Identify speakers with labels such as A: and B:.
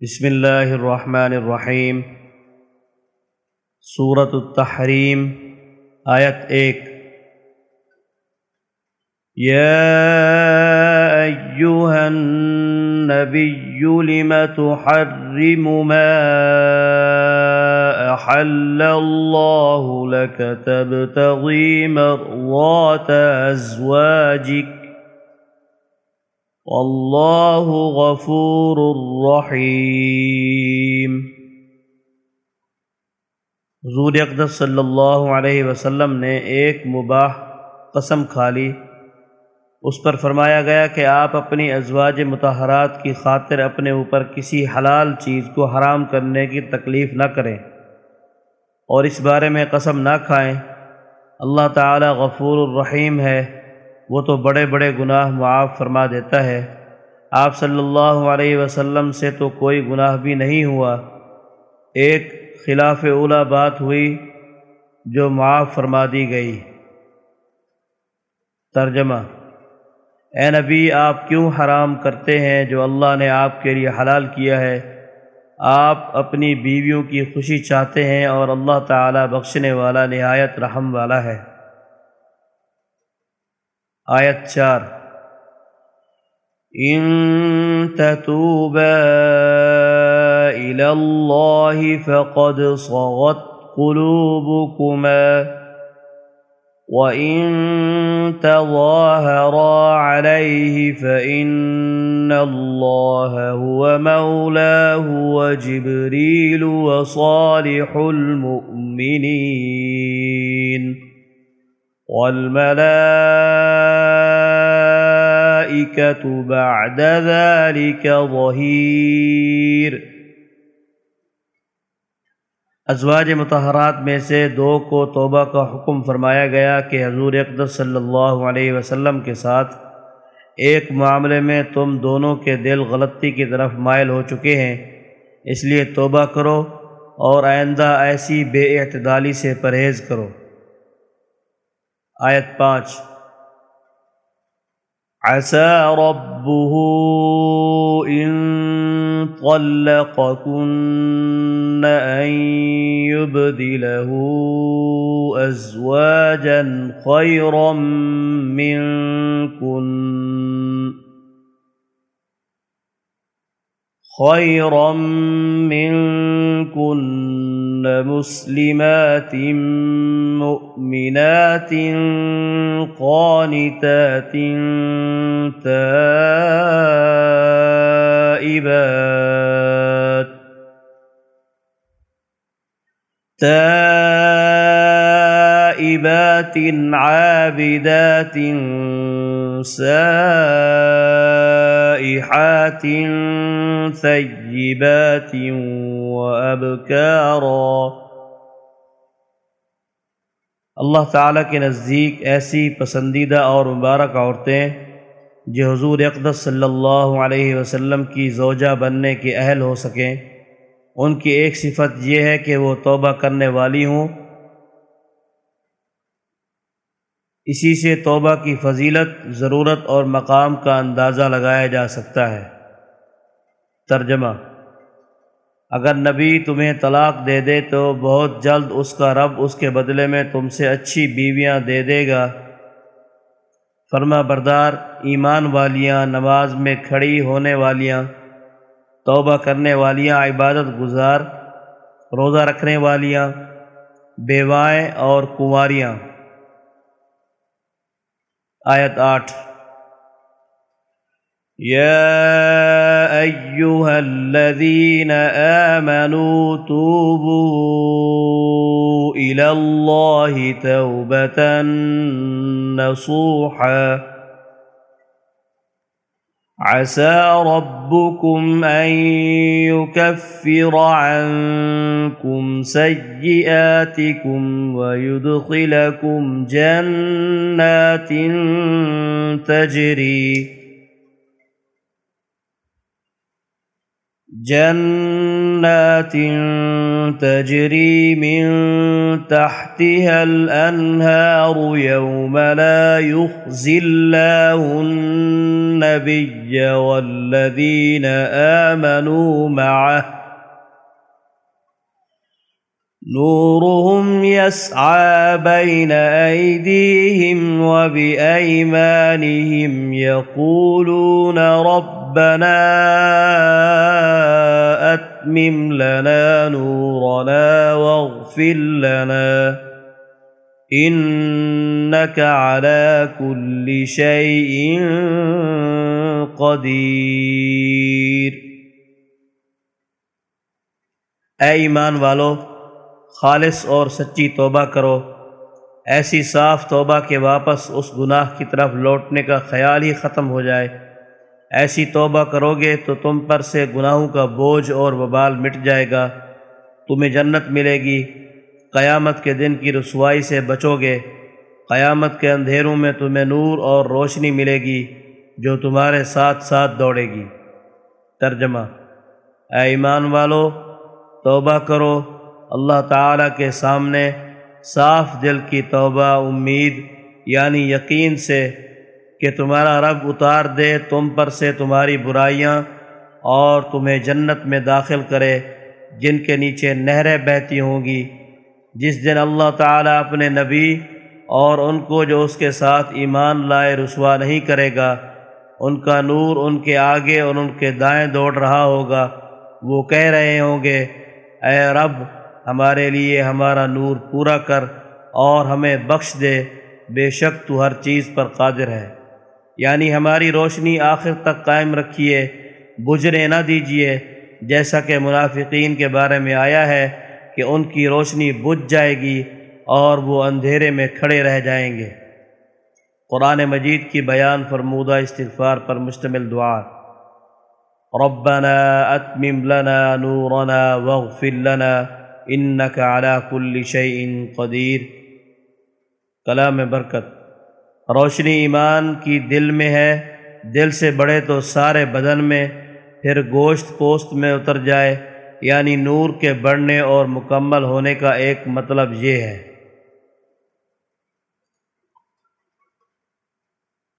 A: بسم اللہ الرحمن الرحیم۔ سورۃ التحریم، آیت 1۔ یا ایھا النبی لم تحرم ما احل اللہ لک تبتغی مرضات ازواجک واللہ غفور رحیم۔ حضور اقدس صلی اللہ علیہ وسلم نے ایک مباح قسم کھا لی۔ اس پر فرمایا گیا کہ آپ اپنی ازواج مطہرات کی خاطر اپنے اوپر کسی حلال چیز کو حرام کرنے کی تکلیف نہ کریں اور اس بارے میں قسم نہ کھائیں۔ اللہ تعالی غفور الرحیم ہے، وہ تو بڑے بڑے گناہ معاف فرما دیتا ہے۔ آپ صلی اللہ علیہ وسلم سے تو کوئی گناہ بھی نہیں ہوا، ایک خلاف اولیٰ بات ہوئی جو معاف فرما دی گئی۔ ترجمہ: اے نبی، آپ کیوں حرام کرتے ہیں جو اللہ نے آپ کے لیے حلال کیا ہے؟ آپ اپنی بیویوں کی خوشی چاہتے ہیں اور اللہ تعالی بخشنے والا نہایت رحم والا ہے۔ آیت 4۔ ان تتوبا الی اللہ فقد صغت قلوبکما وَإِن تَظَاهَرَا عَلَيْهِ فَإِنَّ اللَّهَ هُوَ مَوْلَاهُ وَجِبْرِيلُ وَصَالِحُ الْمُؤْمِنِينَ وَالْمَلَائِكَةُ بَعْدَ ذَلِكَ ظَهِيرٌ۔ ازواج مطہرات میں سے دو کو توبہ کا حکم فرمایا گیا کہ حضور اقدس صلی اللہ علیہ وسلم کے ساتھ ایک معاملے میں تم دونوں کے دل غلطی کی طرف مائل ہو چکے ہیں، اس لیے توبہ کرو اور آئندہ ایسی بے اعتدالی سے پرہیز کرو۔ آیت 5۔ عسى ربه إن طلقكن أن يبدله أزواجا خيرا منكن مسلمات مؤمنات قانتات تائبات عابدات سائحات ثیبات وابکارا۔ اللہ تعالیٰ کے نزدیک ایسی پسندیدہ اور مبارک عورتیں جو حضور اقدس صلی اللہ علیہ وسلم کی زوجہ بننے کے اہل ہو سکیں، ان کی ایک صفت یہ ہے کہ وہ توبہ کرنے والی ہوں۔ اسی سے توبہ کی فضیلت، ضرورت اور مقام کا اندازہ لگایا جا سکتا ہے۔ ترجمہ: اگر نبی تمہیں طلاق دے دے تو بہت جلد اس کا رب اس کے بدلے میں تم سے اچھی بیویاں دے دے گا، فرما بردار، ایمان والیاں، نماز میں کھڑی ہونے والیاں، توبہ کرنے والیاں، عبادت گزار، روزہ رکھنے والیاں، بیوائیں اور کنواریاں۔ آیت 8۔ یا ایھا الذین آمنوا توبوا الی اللہ توبۃ نصوحا عسى ربكم أن يكفر عنكم سيئاتكم ويدخلكم جنات تجری من تحتها الانہار یوم لا یخزی اللہ النبی والذین آمنوا معه نورهم يسعى بين أيديهم وبأيمانهم يقولون ربنا أتمم لنا نورنا واغفر لنا إنك على كل شيء قدير۔ اے ایمان والو، خالص اور سچی توبہ کرو، ایسی صاف توبہ کہ واپس اس گناہ کی طرف لوٹنے کا خیال ہی ختم ہو جائے۔ ایسی توبہ کرو گے تو تم پر سے گناہوں کا بوجھ اور وبال مٹ جائے گا، تمہیں جنت ملے گی، قیامت کے دن کی رسوائی سے بچو گے، قیامت کے اندھیروں میں تمہیں نور اور روشنی ملے گی جو تمہارے ساتھ ساتھ دوڑے گی۔ ترجمہ: اے ایمان والو، توبہ کرو اللہ تعالیٰ کے سامنے صاف دل کی توبہ، امید یعنی یقین سے کہ تمہارا رب اتار دے تم پر سے تمہاری برائیاں اور تمہیں جنت میں داخل کرے جن کے نیچے نہریں بہتی ہوں گی، جس دن اللہ تعالیٰ اپنے نبی اور ان کو جو اس کے ساتھ ایمان لائے رسوا نہیں کرے گا۔ ان کا نور ان کے آگے اور ان کے دائیں دوڑ رہا ہوگا، وہ کہہ رہے ہوں گے، اے رب، ہمارے لیے ہمارا نور پورا کر اور ہمیں بخش دے، بے شک تو ہر چیز پر قادر ہے۔ یعنی ہماری روشنی آخر تک قائم رکھیے، بجھنے نہ دیجیے، جیسا کہ منافقین کے بارے میں آیا ہے کہ ان کی روشنی بجھ جائے گی اور وہ اندھیرے میں کھڑے رہ جائیں گے۔ قرآن مجید کی بیان فرمودہ استغفار پر مشتمل دعا۔ ربنا اتمم لنا نورنا واغفر لنا انک علی کل شیء قدیر۔ کلام برکت۔ روشنی ایمان کی دل میں ہے، دل سے بڑھے تو سارے بدن میں، پھر گوشت پوست میں اتر جائے، یعنی نور کے بڑھنے اور مکمل ہونے کا ایک مطلب یہ ہے۔